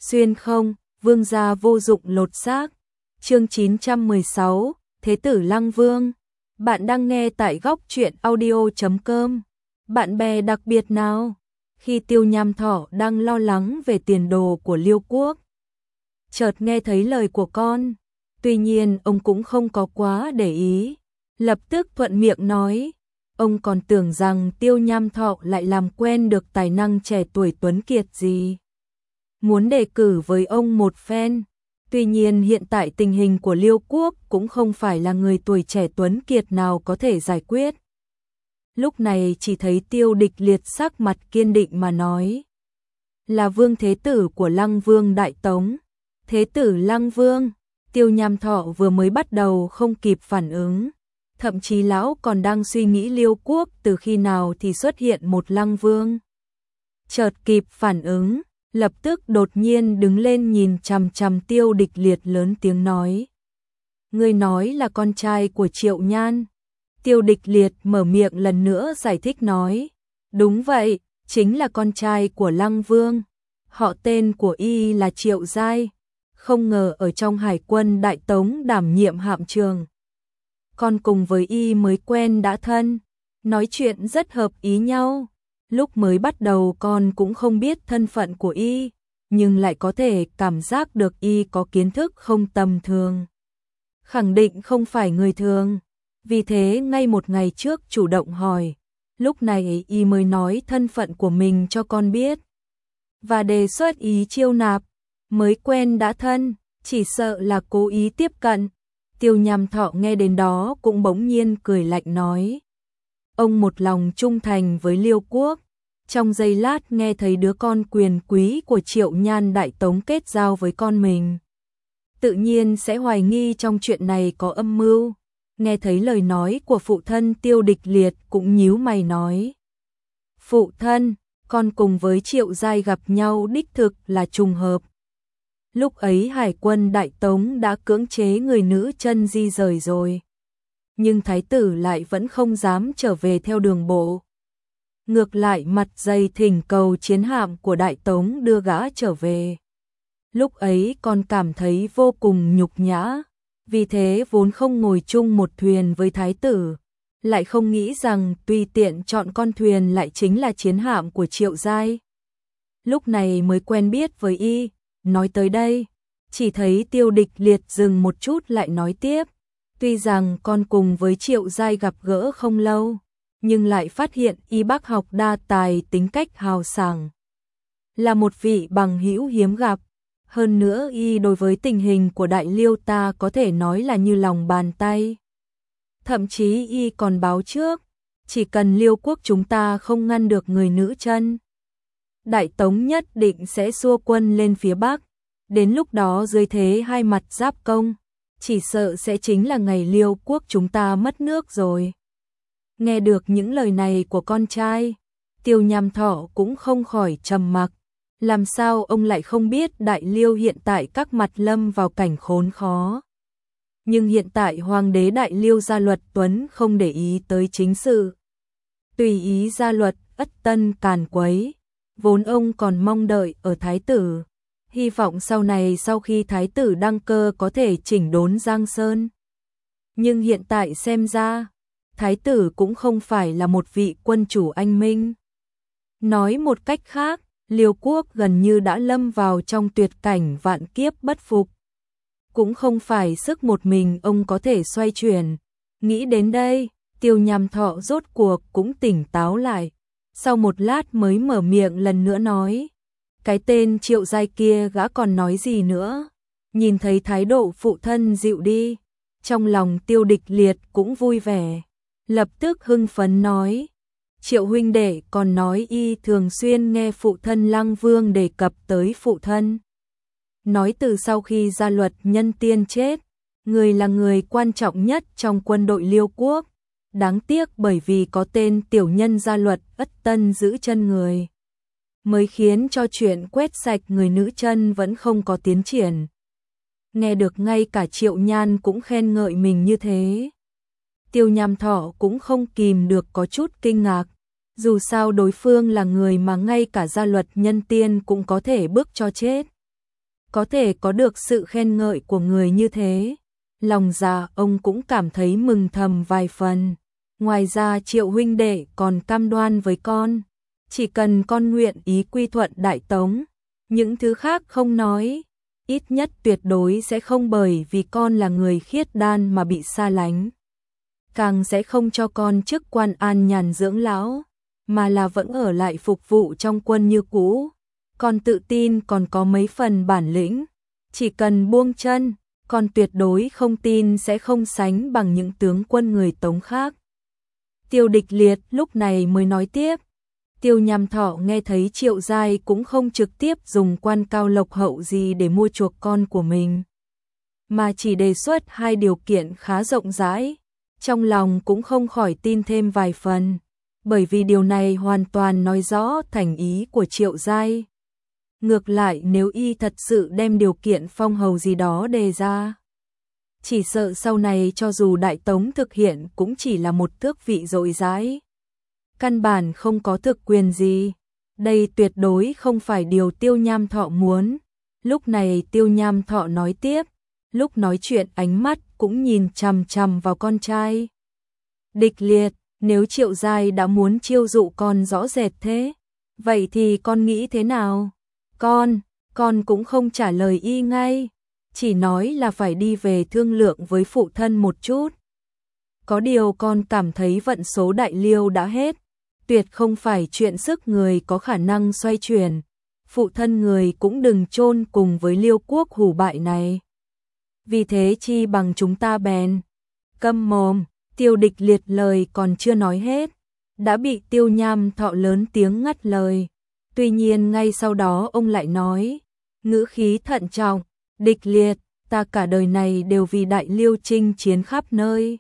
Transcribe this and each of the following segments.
xuyên không, vương gia vô dụng lột xác. Chương 916, Thế tử Lăng Vương. Bạn đang nghe tại góc truyện audio.com. Bạn bè đặc biệt nào? Khi Tiêu Nham Thọ đang lo lắng về tiền đồ của Liêu quốc, chợt nghe thấy lời của con. Tuy nhiên ông cũng không có quá để ý, lập tức thuận miệng nói. Ông còn tưởng rằng Tiêu Nham Thọ lại làm quen được tài năng trẻ tuổi tuấn kiệt gì, muốn đề cử với ông một phen. Tuy nhiên hiện tại tình hình của Liêu quốc cũng không phải là người tuổi trẻ tuấn kiệt nào có thể giải quyết. Lúc này chỉ thấy Tiêu Địch Liệt sắc mặt kiên định mà nói. Là Vương Thế Tử của Lăng Vương Đại Tống. Thế tử Lăng Vương. Tiêu Nham Thọ vừa mới bắt đầu không kịp phản ứng. Thậm chí lão còn đang suy nghĩ Liêu quốc từ khi nào thì xuất hiện một Lăng Vương. Chợt kịp phản ứng, lập tức đột nhiên đứng lên nhìn chằm chằm Tiêu Địch Liệt lớn tiếng nói. Ngươi nói là con trai của Triệu Nhan. Tiêu Địch Liệt mở miệng lần nữa giải thích nói. Đúng vậy, chính là con trai của Lăng Vương. Họ tên của y là Triệu Giai. Không ngờ ở trong Hải quân Đại Tống đảm nhiệm hạm trường. Con cùng với y mới quen đã thân, nói chuyện rất hợp ý nhau. Lúc mới bắt đầu con cũng không biết thân phận của y, nhưng lại có thể cảm giác được y có kiến thức không tầm thường. Khẳng định không phải người thường, vì thế ngay một ngày trước chủ động hỏi. Lúc này y mới nói thân phận của mình cho con biết, và đề xuất ý chiêu nạp. Mới quen đã thân, chỉ sợ là cố ý tiếp cận. Tiêu Nham Thọ nghe đến đó cũng bỗng nhiên cười lạnh nói. Ông một lòng trung thành với Liêu quốc. Trong giây lát nghe thấy đứa con quyền quý của Triệu Nhan Đại Tống kết giao với con mình, tự nhiên sẽ hoài nghi trong chuyện này có âm mưu. Nghe thấy lời nói của phụ thân, Tiêu Địch Liệt cũng nhíu mày nói. Phụ thân, con cùng với Triệu Giai gặp nhau đích thực là trùng hợp. Lúc ấy Hải quân Đại Tống đã cưỡng chế người nữ chân di rời rồi, nhưng thái tử lại vẫn không dám trở về theo đường bộ. Ngược lại mặt dày thỉnh cầu chiến hạm của Đại Tống đưa gã trở về. Lúc ấy con cảm thấy vô cùng nhục nhã, vì thế vốn không ngồi chung một thuyền với thái tử, lại không nghĩ rằng tùy tiện chọn con thuyền lại chính là chiến hạm của Triệu Giai. Lúc này mới quen biết với y. Nói tới đây, chỉ thấy Tiêu Địch Liệt dừng một chút lại nói tiếp. Tuy rằng con cùng với Triệu Giai gặp gỡ không lâu, nhưng lại phát hiện y bác học đa tài, tính cách hào sảng, là một vị bằng hữu hiếm gặp. Hơn nữa y đối với tình hình của Đại Liêu ta có thể nói là như lòng bàn tay. Thậm chí y còn báo trước, chỉ cần Liêu quốc chúng ta không ngăn được người nữ chân, Đại Tống nhất định sẽ xua quân lên phía Bắc. Đến lúc đó dưới thế hai mặt giáp công, chỉ sợ sẽ chính là ngày Liêu quốc chúng ta mất nước rồi. Nghe được những lời này của con trai, Tiêu Nham Thọ cũng không khỏi trầm mặc. Làm sao ông lại không biết Đại Liêu hiện tại các mặt lâm vào cảnh khốn khó. Nhưng hiện tại Hoàng đế Đại Liêu Gia Luật Tuấn không để ý tới chính sự, tùy ý gia luật ất tân càn quấy. Vốn ông còn mong đợi ở thái tử, hy vọng sau này sau khi thái tử đăng cơ có thể chỉnh đốn Giang Sơn. Nhưng hiện tại xem ra, thái tử cũng không phải là một vị quân chủ anh minh. Nói một cách khác, Liêu quốc gần như đã lâm vào trong tuyệt cảnh vạn kiếp bất phục. Cũng không phải sức một mình ông có thể xoay chuyển. Nghĩ đến đây, Tiêu Nham Thọ rốt cuộc cũng tỉnh táo lại. Sau một lát mới mở miệng lần nữa nói. Cái tên Triệu Giai kia gã còn nói gì nữa. Nhìn thấy thái độ phụ thân dịu đi, trong lòng Tiêu Địch Liệt cũng vui vẻ. Lập tức hưng phấn nói. Triệu huynh đệ còn nói y thường xuyên nghe phụ thân Lăng Vương đề cập tới phụ thân. Nói từ sau khi Gia Luật Nhân Tiên chết, người là người quan trọng nhất trong quân đội Liêu quốc. Đáng tiếc bởi vì có tên tiểu nhân Gia Luật ất tân giữ chân người, mới khiến cho chuyện quét sạch người nữ chân vẫn không có tiến triển. Nghe được ngay cả Triệu Nhan cũng khen ngợi mình như thế, Tiêu Nham Thọ cũng không kìm được có chút kinh ngạc. Dù sao đối phương là người mà ngay cả Gia Luật Nhân Tiên cũng có thể bức cho chết. có thể có được sự khen ngợi của người như thế. Lòng dạ ông cũng cảm thấy mừng thầm vài phần. Ngoài ra Triệu huynh đệ còn cam đoan với con, chỉ cần con nguyện ý quy thuận Đại Tống, những thứ khác không nói, ít nhất tuyệt đối sẽ không bởi vì con là người khiết đan mà bị xa lánh. Càng sẽ không cho con chức quan an nhàn dưỡng lão, mà là vẫn ở lại phục vụ trong quân như cũ. Con tự tin còn có mấy phần bản lĩnh, chỉ cần buông chân, con tuyệt đối không tin sẽ không sánh bằng những tướng quân người Tống khác. Tiêu Địch Liệt lúc này mới nói tiếp. Tiêu Nham Thọ nghe thấy Triệu Giai cũng không trực tiếp dùng quan cao lộc hậu gì để mua chuộc con của mình, mà chỉ đề xuất hai điều kiện khá rộng rãi, trong lòng cũng không khỏi tin thêm vài phần, bởi vì điều này hoàn toàn nói rõ thành ý của Triệu Giai. Ngược lại nếu y thật sự đem điều kiện phong hầu gì đó đề ra, chỉ sợ sau này cho dù Đại Tống thực hiện cũng chỉ là một tước vị dội dãi, căn bản không có thực quyền gì. Đây tuyệt đối không phải điều Tiêu Nham Thọ muốn. Lúc này Tiêu Nham Thọ nói tiếp, lúc nói chuyện ánh mắt cũng nhìn chằm chằm vào con trai. Địch Liệt, nếu Triệu Giai đã muốn chiêu dụ con rõ rệt thế, vậy thì con nghĩ thế nào? Con cũng không trả lời y ngay, chỉ nói là phải đi về thương lượng với phụ thân một chút. Có điều con cảm thấy vận số Đại Liêu đã hết, tuyệt không phải chuyện sức người có khả năng xoay chuyển. Phụ thân người cũng đừng chôn cùng với Liêu quốc hủ bại này. Vì thế chi bằng chúng ta bèn. Câm mồm, Tiêu Địch Liệt lời còn chưa nói hết, đã bị Tiêu Nham Thọ lớn tiếng ngắt lời. Tuy nhiên ngay sau đó ông lại nói, ngữ khí thận trọng, Địch Liệt, ta cả đời này đều vì Đại Liêu chinh chiến khắp nơi.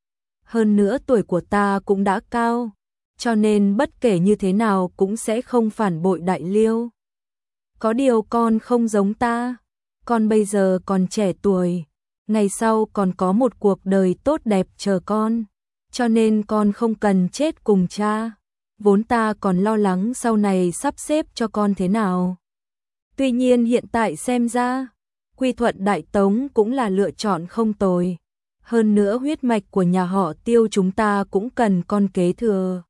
Hơn nữa tuổi của ta cũng đã cao, cho nên bất kể như thế nào cũng sẽ không phản bội Đại Liêu. Có điều con không giống ta, con bây giờ còn trẻ tuổi, ngày sau còn có một cuộc đời tốt đẹp chờ con, cho nên con không cần chết cùng cha. Vốn ta còn lo lắng sau này sắp xếp cho con thế nào. Tuy nhiên hiện tại xem ra, quy thuận Đại Tống cũng là lựa chọn không tồi. Hơn nữa huyết mạch của nhà họ Tiêu chúng ta cũng cần con kế thừa.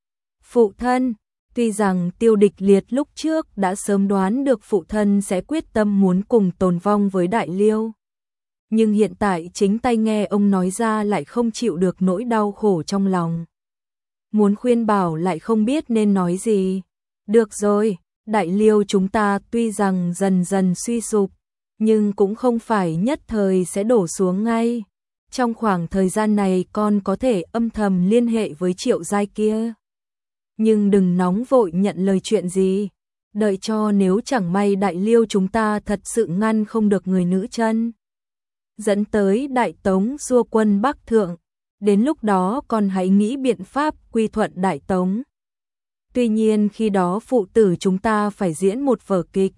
Phụ thân, tuy rằng Tiêu Địch Liệt lúc trước đã sớm đoán được phụ thân sẽ quyết tâm muốn cùng tồn vong với Đại Liêu, nhưng hiện tại chính tay nghe ông nói ra lại không chịu được nỗi đau khổ trong lòng. Muốn khuyên bảo lại không biết nên nói gì. Được rồi, Đại Liêu chúng ta tuy rằng dần dần suy sụp, nhưng cũng không phải nhất thời sẽ đổ xuống ngay. Trong khoảng thời gian này con có thể âm thầm liên hệ với Triệu Giai kia. Nhưng đừng nóng vội nhận lời chuyện gì. Đợi cho nếu chẳng may Đại Liêu chúng ta thật sự ngăn không được người nữ chân, dẫn tới Đại Tống xua quân Bắc Thượng. Đến lúc đó con hãy nghĩ biện pháp quy thuận Đại Tống. Tuy nhiên khi đó phụ tử chúng ta phải diễn một vở kịch.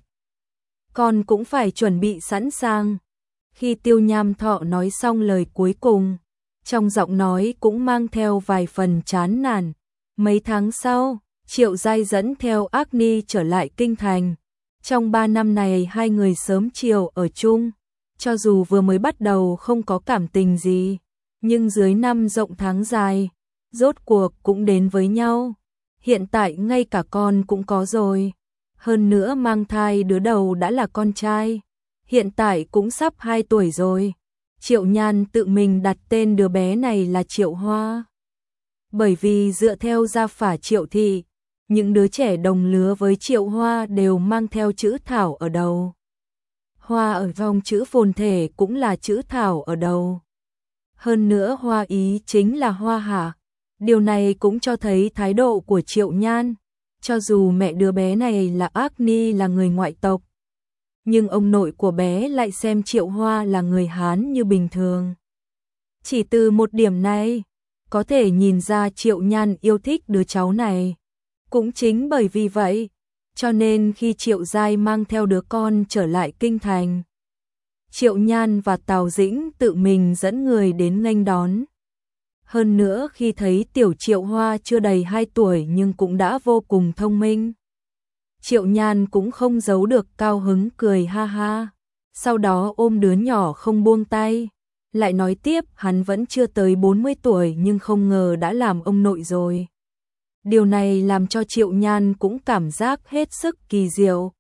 Con cũng phải chuẩn bị sẵn sàng. Khi Tiêu Nham Thọ nói xong lời cuối cùng, trong giọng nói cũng mang theo vài phần chán nản. Mấy tháng sau, Triệu Giai dẫn theo Ác Ni trở lại kinh thành. Trong 3 năm này hai người sớm chiều ở chung, cho dù vừa mới bắt đầu không có cảm tình gì, nhưng dưới năm rộng tháng dài, rốt cuộc cũng đến với nhau. Hiện tại ngay cả con cũng có rồi, hơn nữa mang thai đứa đầu đã là con trai, hiện tại cũng sắp 2 tuổi rồi. Triệu Nhan tự mình đặt tên đứa bé này là Triệu Hoa. Bởi vì dựa theo gia phả Triệu thị, những đứa trẻ đồng lứa với Triệu Hoa đều mang theo chữ Thảo ở đầu. Hoa ở vòng chữ phồn thể cũng là chữ Thảo ở đầu. Hơn nữa Hoa ý chính là Hoa Hạ. Điều này cũng cho thấy thái độ của Triệu Nhan. Cho dù mẹ đứa bé này là Ác Ni là người ngoại tộc, nhưng ông nội của bé lại xem Triệu Hoa là người Hán như bình thường. Chỉ từ một điểm này, có thể nhìn ra Triệu Nhan yêu thích đứa cháu này. Cũng chính bởi vì vậy, cho nên khi Triệu Giai mang theo đứa con trở lại kinh thành, Triệu Nhan và Tào Dĩnh tự mình dẫn người đến nghênh đón. Hơn nữa khi thấy tiểu Triệu Hoa chưa đầy 2 tuổi nhưng cũng đã vô cùng thông minh, Triệu Nhan cũng không giấu được cao hứng cười ha ha. sau đó ôm đứa nhỏ không buông tay. Lại nói tiếp hắn vẫn chưa tới 40 tuổi nhưng không ngờ đã làm ông nội rồi. Điều này làm cho Triệu Nhan cũng cảm giác hết sức kỳ diệu.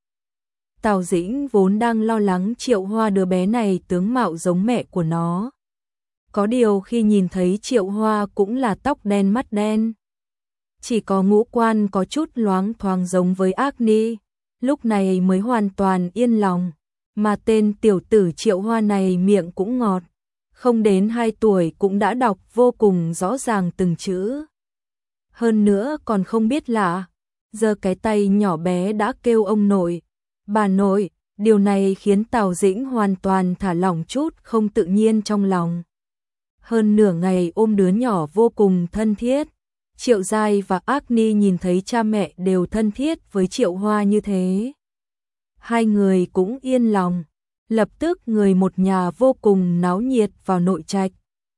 Tào Dĩnh vốn đang lo lắng Triệu Hoa đứa bé này tướng mạo giống mẹ của nó. Có điều khi nhìn thấy Triệu Hoa cũng là tóc đen mắt đen, chỉ có ngũ quan có chút loáng thoáng giống với Agni, lúc này mới hoàn toàn yên lòng. Mà tên tiểu tử Triệu Hoa này miệng cũng ngọt, không đến 2 tuổi cũng đã đọc vô cùng rõ ràng từng chữ. Hơn nữa còn không biết lạ, giơ cái tay nhỏ bé đã kêu ông nội, bà nội, điều này khiến Tào Dĩnh hoàn toàn thả lỏng chút không tự nhiên trong lòng. Hơn nửa ngày ôm đứa nhỏ vô cùng thân thiết, Triệu Giai và Agni nhìn thấy cha mẹ đều thân thiết với Triệu Hoa như thế. Hai người cũng yên lòng, lập tức người một nhà vô cùng náo nhiệt vào nội trạch.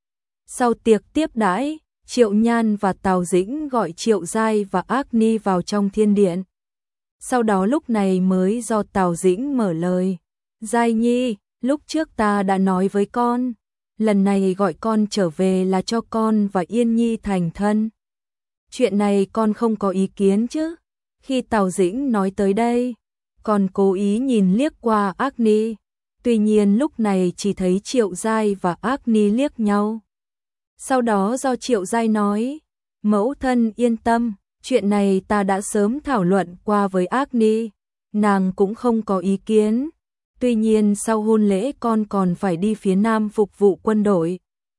Sau tiệc tiếp đãi, Triệu Nhan và Tào Dĩnh gọi Triệu Giai và Agni vào trong thiên điện. Sau đó lúc này mới do Tào Dĩnh mở lời. Giai Nhi, lúc trước ta đã nói với con, lần này gọi con trở về là cho con và Yên Nhi thành thân. Chuyện này con không có ý kiến chứ? Khi Tào Dĩnh nói tới đây, còn cố ý nhìn liếc qua Agni. Tuy nhiên lúc này chỉ thấy Triệu Giai và Agni liếc nhau. Sau đó do Triệu Giai nói, mẫu thân yên tâm, chuyện này ta đã sớm thảo luận qua với Agni, nàng cũng không có ý kiến. Tuy nhiên sau hôn lễ con còn phải đi phía Nam phục vụ quân đội.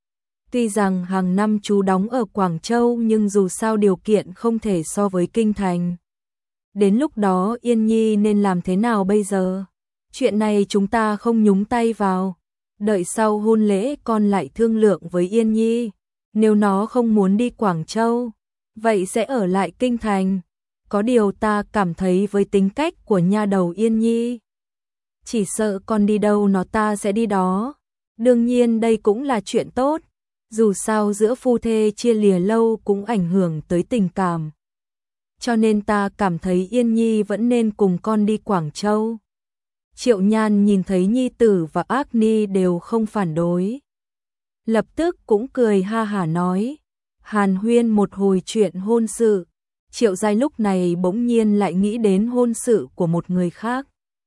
Tuy rằng hàng năm chú đóng ở Quảng Châu nhưng dù sao điều kiện không thể so với Kinh Thành. Đến lúc đó Yên Nhi nên làm thế nào bây giờ? Chuyện này chúng ta không nhúng tay vào. Đợi sau hôn lễ con lại thương lượng với Yên Nhi. Nếu nó không muốn đi Quảng Châu, vậy sẽ ở lại Kinh Thành. Có điều ta cảm thấy với tính cách của nha đầu Yên Nhi, chỉ sợ con đi đâu nó ta sẽ đi đó. Đương nhiên đây cũng là chuyện tốt. Dù sao giữa phu thê chia lìa lâu cũng ảnh hưởng tới tình cảm. Cho nên ta cảm thấy Yên Nhi vẫn nên cùng con đi Quảng Châu. Triệu Nhan nhìn thấy Nhi tử và Agni đều không phản đối, lập tức cũng cười ha hả nói. Hàn huyên một hồi chuyện hôn sự, Triệu Giai lúc này bỗng nhiên lại nghĩ đến hôn sự của một người khác.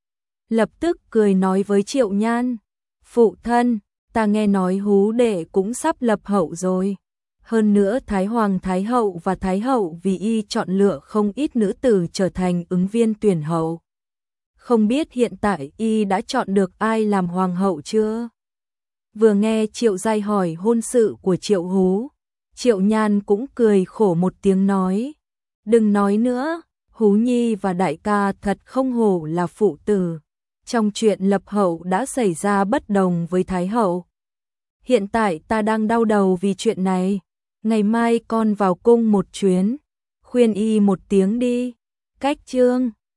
Lập tức cười nói với Triệu Nhan, phụ thân, ta nghe nói Hú đệ cũng sắp lập hậu rồi. Hơn nữa Thái Hoàng Thái Hậu và Thái Hậu vì y chọn lựa không ít nữ tử trở thành ứng viên tuyển hậu. Không biết hiện tại y đã chọn được ai làm hoàng hậu chưa? Vừa nghe Triệu Giai hỏi hôn sự của Triệu Hú, Triệu Nhan cũng cười khổ một tiếng nói. Đừng nói nữa, Hú Nhi và đại ca thật không hổ là phụ tử. Trong chuyện lập hậu đã xảy ra bất đồng với Thái Hậu. Hiện tại ta đang đau đầu vì chuyện này. Ngày mai con vào cung một chuyến, khuyên y một tiếng đi. Cách chương